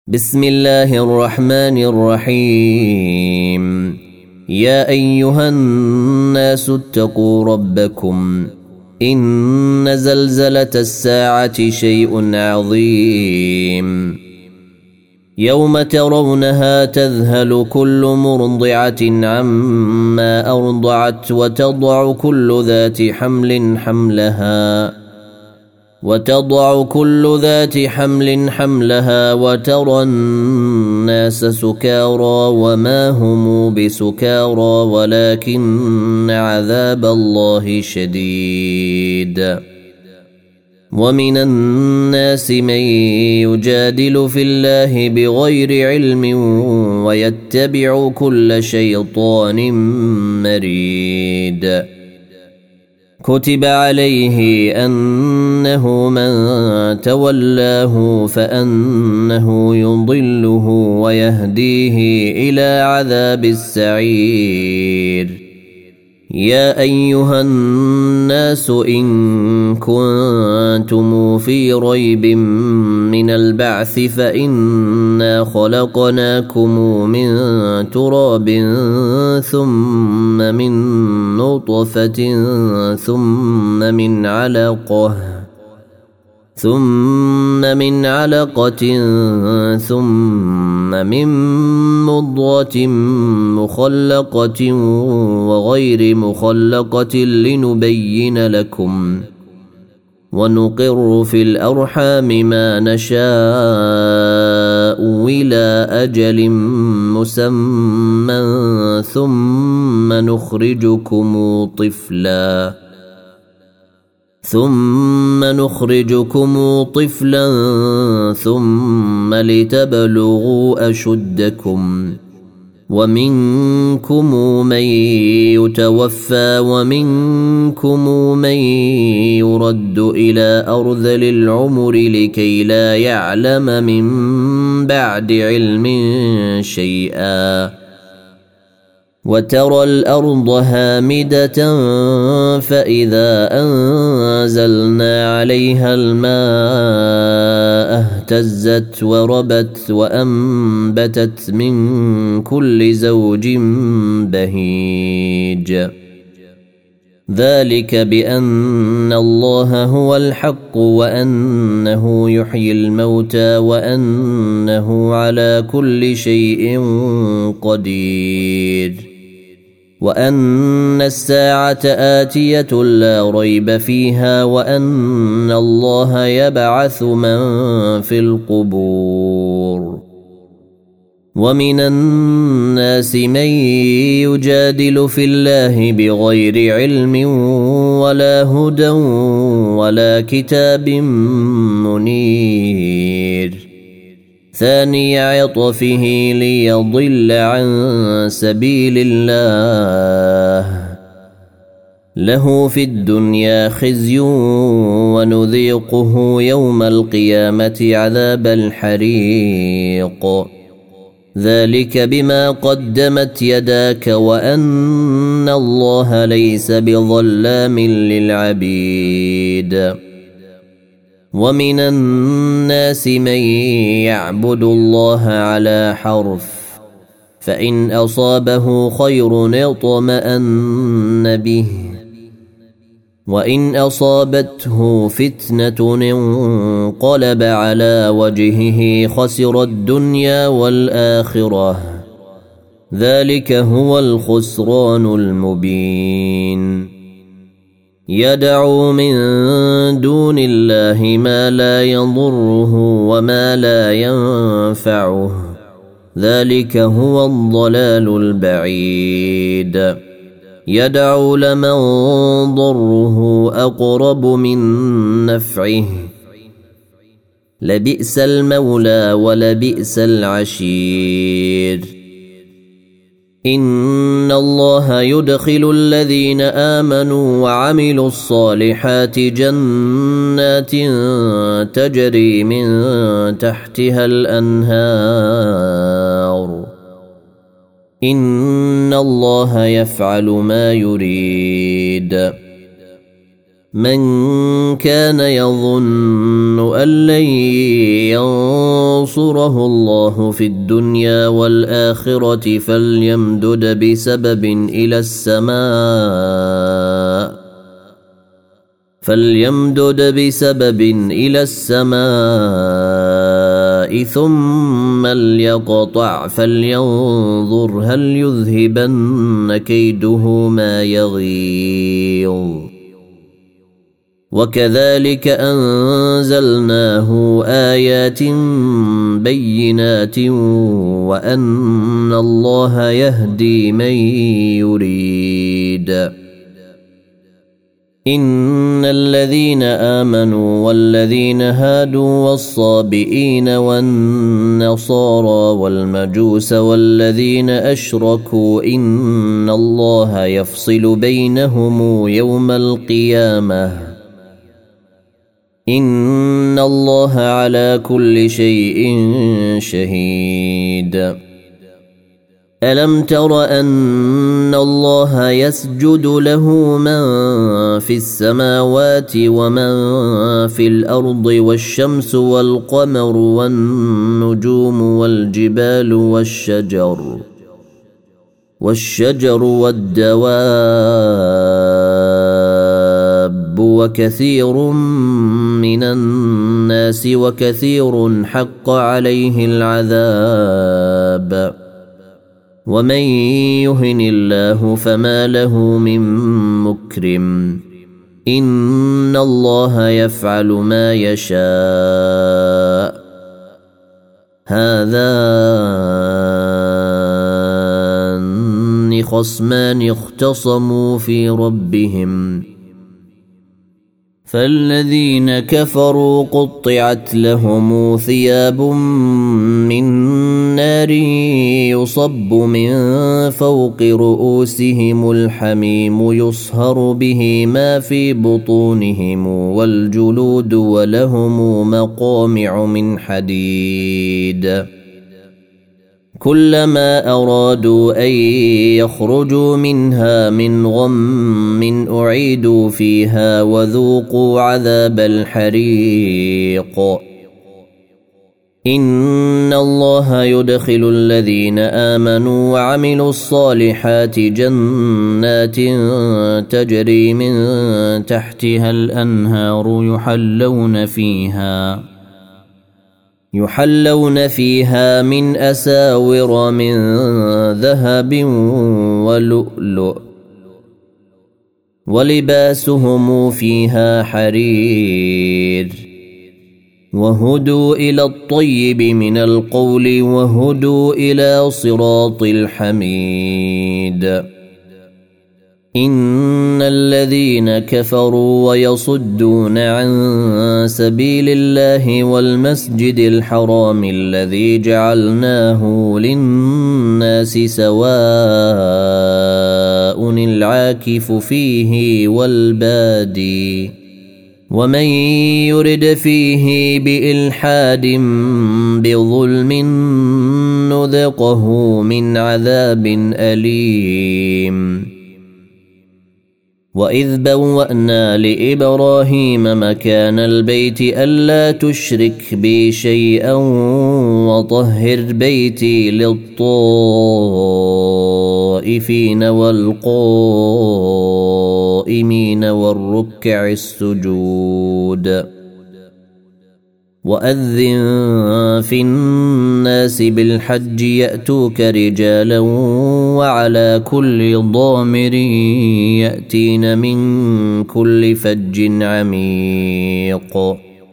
بسم الله الرحمن الرحيم. يا أيها الناس اتقوا ربكم إن زلزلة الساعة شيء عظيم يوم ترونها تذهل كل مرضعة عما أرضعت وتضع كل ذات حمل حملها وترى الناس سكارى وما هم بسكارى ولكن عذاب الله شديد. ومن الناس من يجادل في الله بغير علم ويتبع كل شيطان مريد. كتب عليه أنه من تولاه فأنه يضله ويهديه إلى عذاب السعير. يا أيها الناس إن كنتم في ريب من البعث فإنا خلقناكم من تراب ثم من نطفة ثم من علقة ثم من مضغة مخلقة وغير مخلقة لنبين لكم ونقر في الأرحام ما نشاء إلى أجل مسمى ثم نخرجكم طفلا ثم لتبلغوا أشدكم ومنكم من يتوفى ومنكم من يرد إلى أرذل العمر لكي لا يعلم من بعد علم شيئا. وترى الأرض هامدة فإذا أنزلنا عليها الماء اهتزت وربت وأنبتت من كل زوج بهيج. ذلك بأن الله هو الحق وأنه يحيي الموتى وأنه على كل شيء قدير وأن الساعة آتية لا ريب فيها وأن الله يبعث من في القبور. ومن الناس من يجادل في الله بغير علم ولا هدى ولا كتاب منير. ثاني عطفه ليضل عن سبيل الله له في الدنيا خزي ونذيقه يوم القيامة عذاب الحريق. ذلك بما قدمت يداك وأن الله ليس بظلام للعبيد. ومن الناس من يعبد الله على حرف فإن أصابه خير اطمأن به وإن أصابته فتنة انقلب على وجهه خسر الدنيا والآخرة. ذلك هو الخسران المبين. يدعو من دون الله ما لا يضره وما لا ينفعه. ذلك هو الضلال البعيد. يدعو لمن ضره أقرب من نفعه لبئس المولى ولبئس العشير. إن الله يدخل الذين آمنوا وعملوا الصالحات جنات تجري من تحتها الأنهار. إن الله يفعل ما يريد. من كان يظن أن لن ينصره الله في الدنيا والآخرة فليمدد بسبب إلى السماء ثم ليقطع فلينظر هل يذهبن كيده ما يغيظ. وكذلك أنزلناه آيات بينات وأن الله يهدي من يريد. إن الذين آمنوا والذين هادوا والصابئين والنصارى والمجوس والذين أشركوا إن الله يفصل بينهم يوم القيامة إن الله على كل شيء شهيد. ألم تر أن الله يسجد له من في السماوات ومن في الأرض والشمس والقمر والنجوم والجبال والشجر والدواب وكثير من الناس وكثير حق عليه العذاب ومن يهن الله فما له من مكرم إن الله يفعل ما يشاء. هذان خصمان اختصموا في ربهم فالذين كفروا قطعت لهم ثياب من نار يصب من فوق رؤوسهم الحميم يصهر به ما في بطونهم والجلود ولهم مقامع من حديد كلما أرادوا أن يخرجوا منها من غم أعيدوا فيها وذوقوا عذاب الحريق. إن الله يدخل الذين آمنوا وعملوا الصالحات جنات تجري من تحتها الأنهار يحلون فيها من أساور من ذهب ولؤلؤ ولباسهم فيها حرير وهدوا إلى الطيب من القول وهدوا إلى صراط الحميد. إن الذين كفروا ويصدون عن سبيل الله والمسجد الحرام الذي جعلناه للناس سواء العاكف فيه والبادي ومن يرد فيه بإلحاد بظلم نذقه من عذاب أليم. وإذ بوأنا لإبراهيم مكان البيت ألا تشرك بي شيئا وطهر بيتي للطائفين والقائمين والركع السجود. وأذن في الناس بالحج يأتوك رجالا وعلى كل ضامر يأتين من كل فج عميق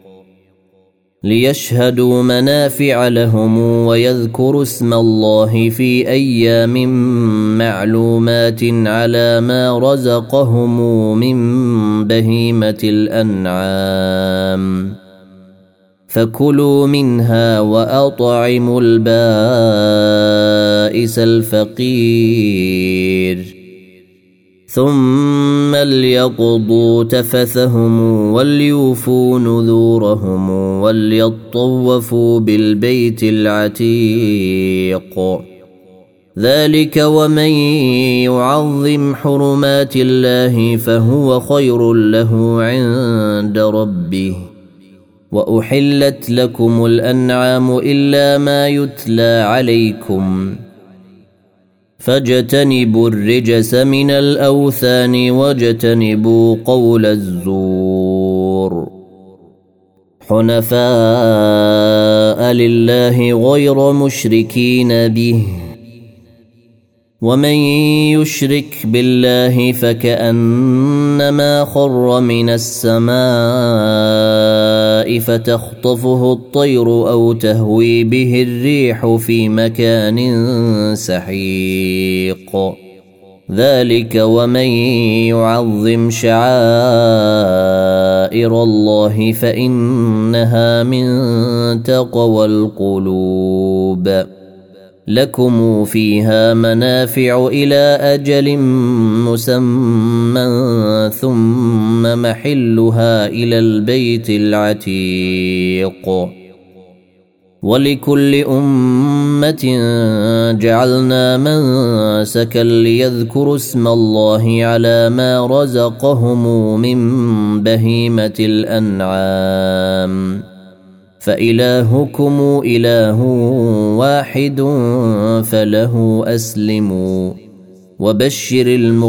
ليشهدوا منافع لهم ويذكروا اسم الله في أيام معلومات على ما رزقهم من بهيمة الأنعام فكلوا منها وأطعموا البائس الفقير ثم ليقضوا تفثهم وليوفوا نذورهم وليطوفوا بالبيت العتيق ذلك ومن يعظم حرمات الله فهو خير له عند ربه. وأحلت لكم الأنعام إلا ما يتلى عليكم فاجتنبوا الرجس من الأوثان واجتنبوا قول الزور حنفاء لله غير مشركين به. ومن يشرك بالله فكأنما خر من السماء فتخطفه الطير أو تهوي به الريح في مكان سحيق. ذلك ومن يعظم شعائر الله فإنها من تقوى القلوب. لكم فيها منافع إلى أجل مسمى ثم محلها إلى البيت العتيق. ولكل أمة جعلنا منسكا ليذكروا اسم الله على ما رزقهم من بهيمة الأنعام فإلهكم إله واحد فله أسلموا. وبشر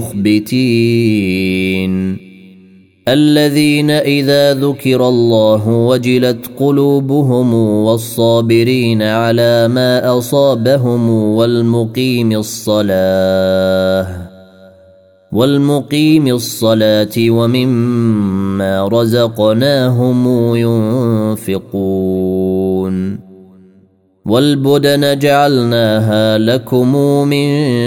المخبتين الذين إذا ذكر الله وجلت قلوبهم والصابرين على ما أصابهم والمقيم الصلاة ومما رزقناهم ينفقون. والبدن جعلناها لكم من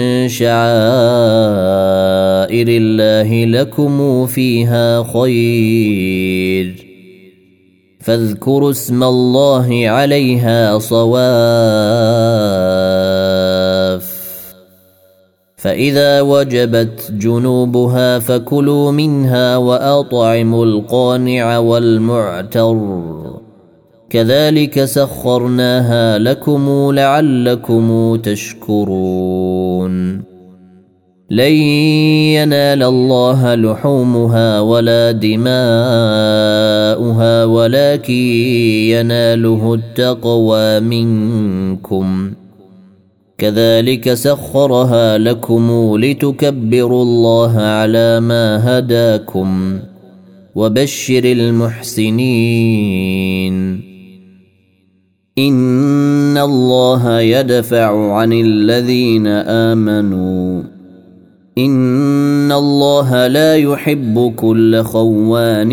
شعائر الله لكم فيها خير فاذكروا اسم الله عليها صواف. فإذا وجبت جنوبها فكلوا منها وأطعموا القانع والمعتر كذلك سخرناها لكم لعلكم تشكرون. لن ينال الله لحومها ولا دماؤها ولكن يناله التقوى منكم. كذلك سخرها لكم لتكبروا الله على ما هداكم. وبشر المحسنين إن الله يدفع عن الذين آمنوا إن الله لا يحب كل خوان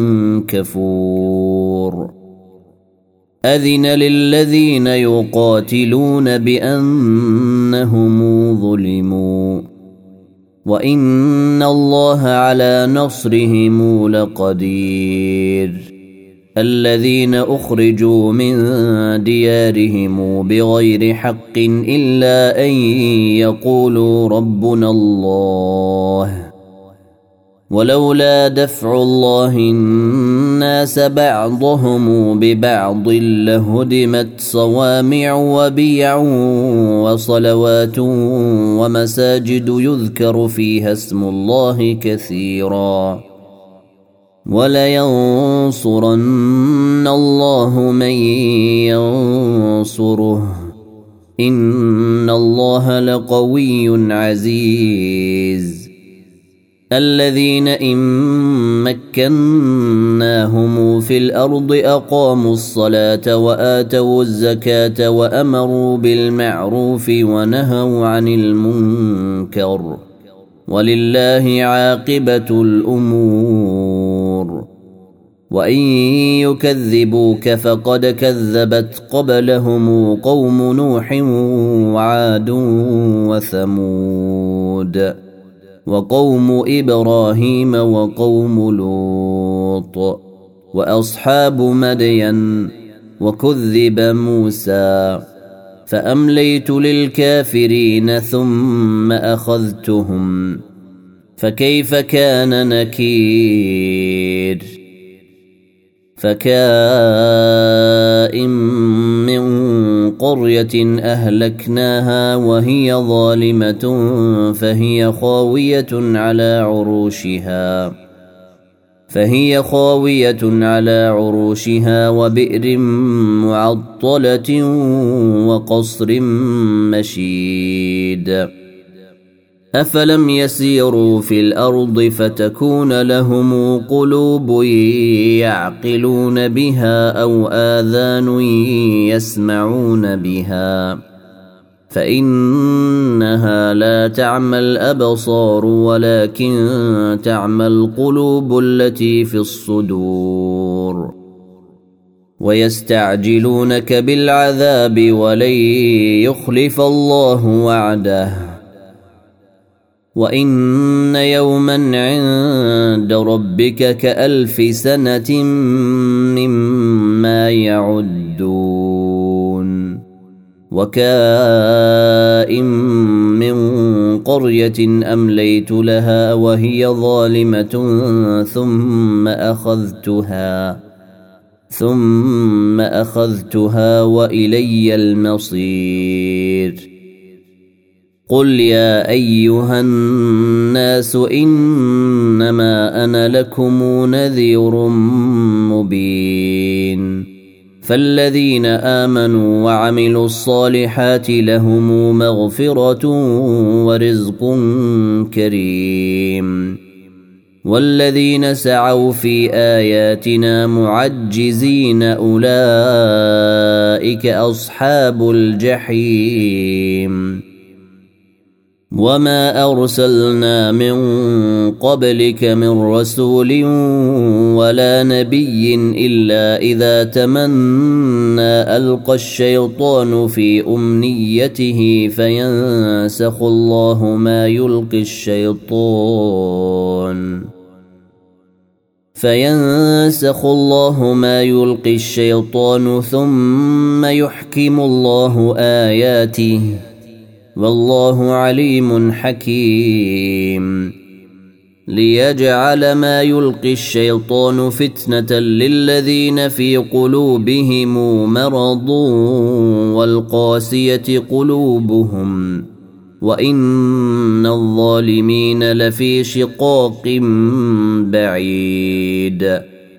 كفور. أذن للذين يقاتلون بأنهم ظلموا وإن الله على نصرهم لقدير. الذين أخرجوا من ديارهم بغير حق إلا أن يقولوا ربنا الله ولولا دفع الله الناس بعضهم ببعض لهدمت صوامع وبيع وصلوات ومساجد يذكر فيها اسم الله كثيرا ولينصرن الله من ينصره إن الله لقوي عزيز. الذين إن مكناهم في الأرض أقاموا الصلاة وآتوا الزكاة وأمروا بالمعروف ونهوا عن المنكر ولله عاقبة الأمور. وإن يكذبوك فقد كذبت قبلهم قوم نوح وعاد وثمود وقوم إبراهيم وقوم لوط وأصحاب مدين وكذب موسى فأمليت للكافرين ثم أخذتهم فكيف كان نكير. فكائن من قرية أهلكناها وهي ظالمة فهي خاوية على عروشها وبئر معطلة وقصر مشيد أفلم يسيروا في الأرض فتكون لهم قلوب يعقلون بها أو آذان يسمعون بها فإنها لا تعمى الأبصار ولكن تعمى القلوب التي في الصدور ويستعجلونك بالعذاب ولن يخلف الله وعده وإن يوما عند ربك كألف سنة مما يعدون وكائن من قرية أمليت لها وهي ظالمة ثم أخذتها وإلي المصير قل يا أيها الناس إنما أنا لكم نذير مبين فالذين آمنوا وعملوا الصالحات لهم مغفرة ورزق كريم والذين سعوا في آياتنا معجزين أولئك أصحاب الجحيم وما أرسلنا من قبلك من رسول ولا نبي إلا إذا تمنى ألقى الشيطان في أمنيته فينسخ الله ما يلقي الشيطان ثم يحكم الله آياته والله عليم حكيم ليجعل ما يلقي الشيطان فتنة للذين في قلوبهم مرض والقاسية قلوبهم وإن الظالمين لفي شقاق بعيد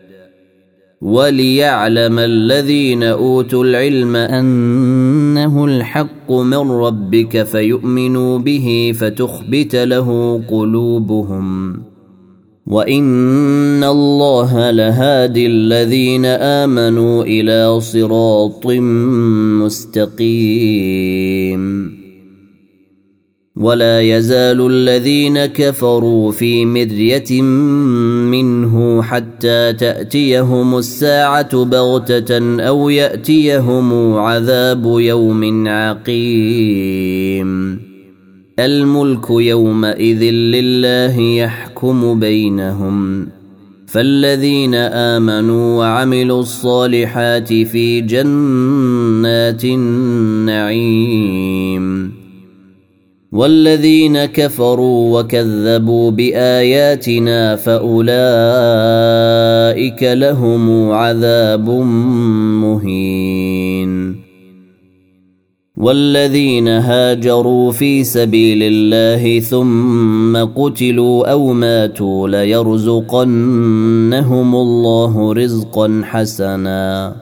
وليعلم الذين أوتوا العلم أنه الحق من ربك فيؤمنوا به فتخبت له قلوبهم وإن الله لهادي الذين آمنوا إلى صراط مستقيم ولا يزال الذين كفروا في مرية منه حتى تأتيهم الساعة بغتة أو يأتيهم عذاب يوم عقيم الملك يومئذ لله يحكم بينهم فالذين آمنوا وعملوا الصالحات في جنات النعيم والذين كفروا وكذبوا بآياتنا فأولئك لهم عذاب مهين والذين هاجروا في سبيل الله ثم قتلوا أو ماتوا ليرزقنهم الله رزقا حسنا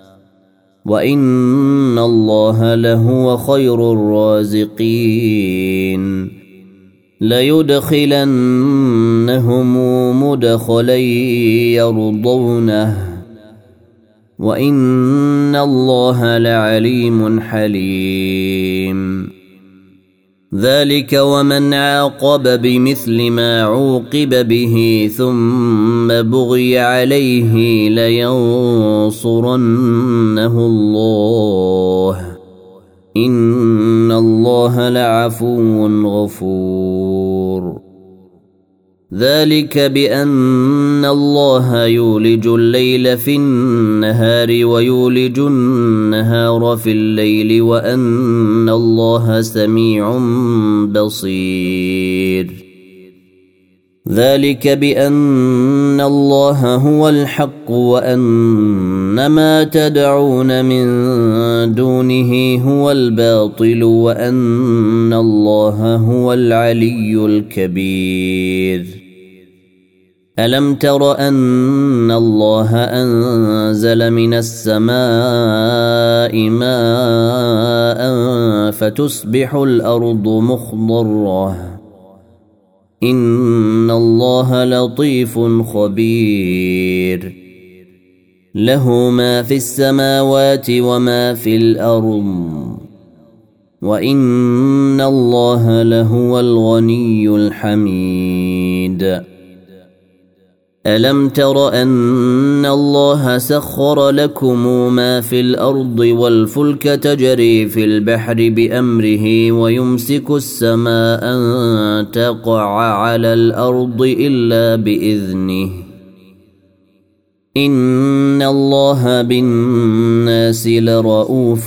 وإن الله لهو خير الرازقين ليدخلنهم مدخلا يرضونه وإن الله لعليم حليم ذلك ومن عاقب بمثل ما عوقب به ثم بغي عليه لينصرنه الله إن الله لعفو غفور ذلك بأن الله يولج الليل في النهار ويولج النهار في الليل وأن الله سميع بصير ذلك بأن الله هو الحق وأن ما تدعون من دونه هو الباطل وأن الله هو العلي الكبير ألم تر أن الله أنزل من السماء ماء فتصبح الأرض مخضرة إن الله لطيف خبير له ما في السماوات وما في الأرض وإن الله لهو الغني الحميد ألم تر أن الله سخر لكم ما في الأرض والفلك تجري في البحر بأمره ويمسك السماء أن تقع على الأرض إلا بإذنه إن الله بالناس لرؤوف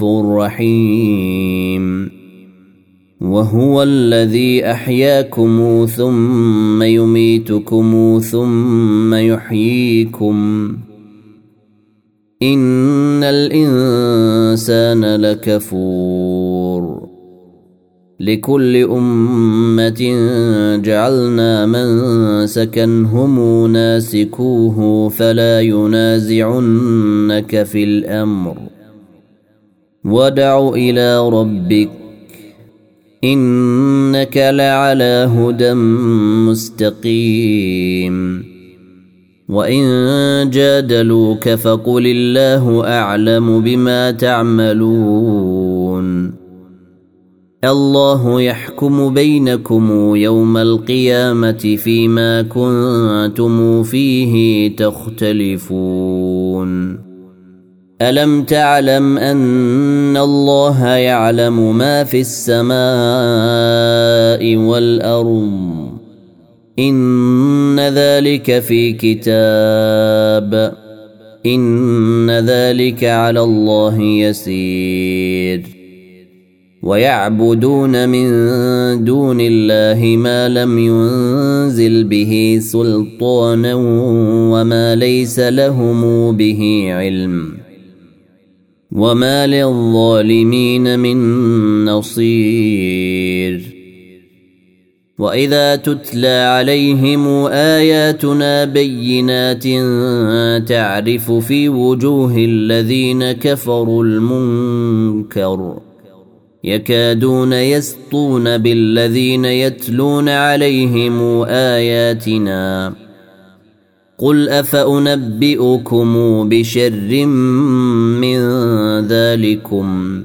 رحيم وهو الذي أحياكم ثم يميتكم ثم يحييكم إن الإنسان لكفور لكل أمة جعلنا منسكا هم ناسكوه فلا ينازعنك في الأمر وادع إلى ربك إنك لعلى هدى مستقيم وإن جادلوك فقل الله أعلم بما تعملون الله يحكم بينكم يوم القيامة فيما كنتم فيه تختلفون ألم تعلم أن الله يعلم ما في السماء والأرض إن ذلك في كتاب إن ذلك على الله يسير ويعبدون من دون الله ما لم ينزل به سلطانا وما ليس لهم به علم وما للظالمين من نصير وإذا تتلى عليهم آياتنا بينات تعرف في وجوه الذين كفروا المنكر يكادون يسطون بالذين يتلون عليهم آياتنا قل أفأنبئكم بشر من ذلكم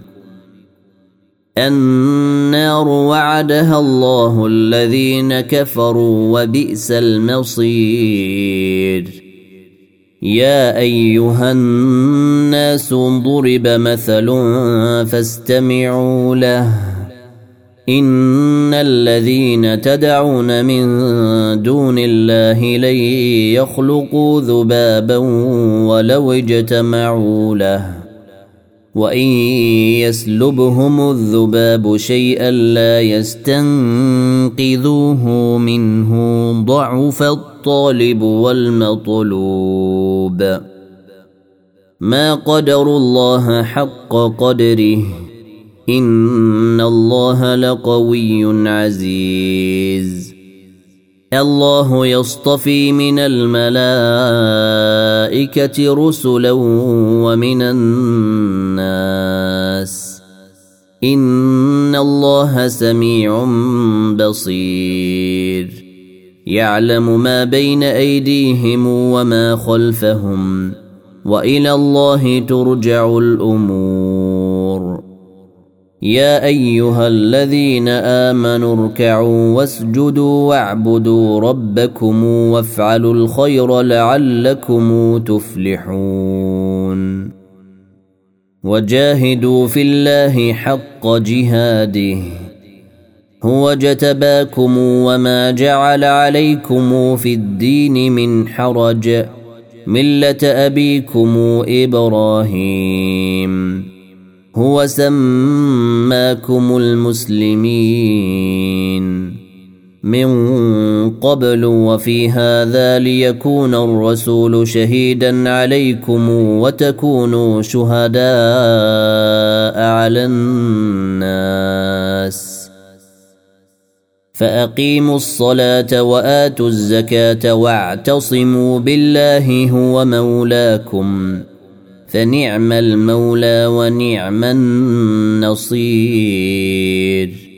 النار وعدها الله الذين كفروا وبئس المصير يا أيها الناس ضرب مثل فاستمعوا له إن الذين تدعون من دون الله لن يخلقوا ذبابا ولو اجتمعوا له وإن يسلبهم الذباب شيئا لا يستنقذوه منه ضعف الطالب والمطلوب ما قدروا الله حق قدره إن الله لقوي عزيز الله يصطفي من الملائكة رسلا ومن الناس إن الله سميع بصير يعلم ما بين أيديهم وما خلفهم وإلى الله ترجع الأمور يا أيها الذين آمنوا اركعوا واسجدوا واعبدوا ربكم وافعلوا الخير لعلكم تفلحون وجاهدوا في الله حق جهاده هو اجتباكم وما جعل عليكم في الدين من حرج ملة أبيكم إبراهيم هو سماكم المسلمين من قبل وفي هذا ليكون الرسول شهيدا عليكم وتكونوا شهداء على الناس فأقيموا الصلاة وآتوا الزكاة واعتصموا بالله هو مولاكم فنعم المولى ونعم النصير